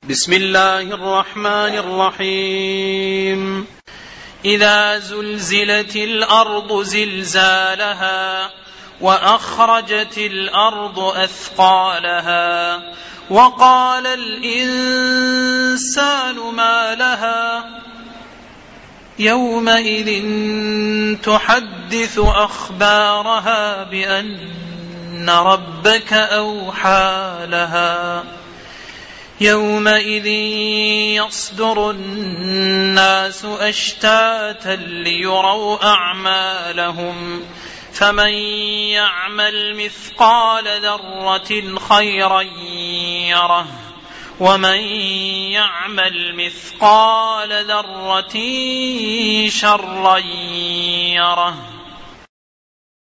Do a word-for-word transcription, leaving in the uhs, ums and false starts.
بسم الله الرحمن الرحيم. إذا زلزلت الأرض زلزالها وأخرجت الأرض أثقالها وقال الإنسان ما لها يومئذ تحدث أخبارها بأن ربك أوحى لها يومئذ يصدر الناس أشتاتا ليروا أعمالهم فمن يعمل مثقال ذرة خيرا يره ومن يعمل مثقال ذرة شرا يره.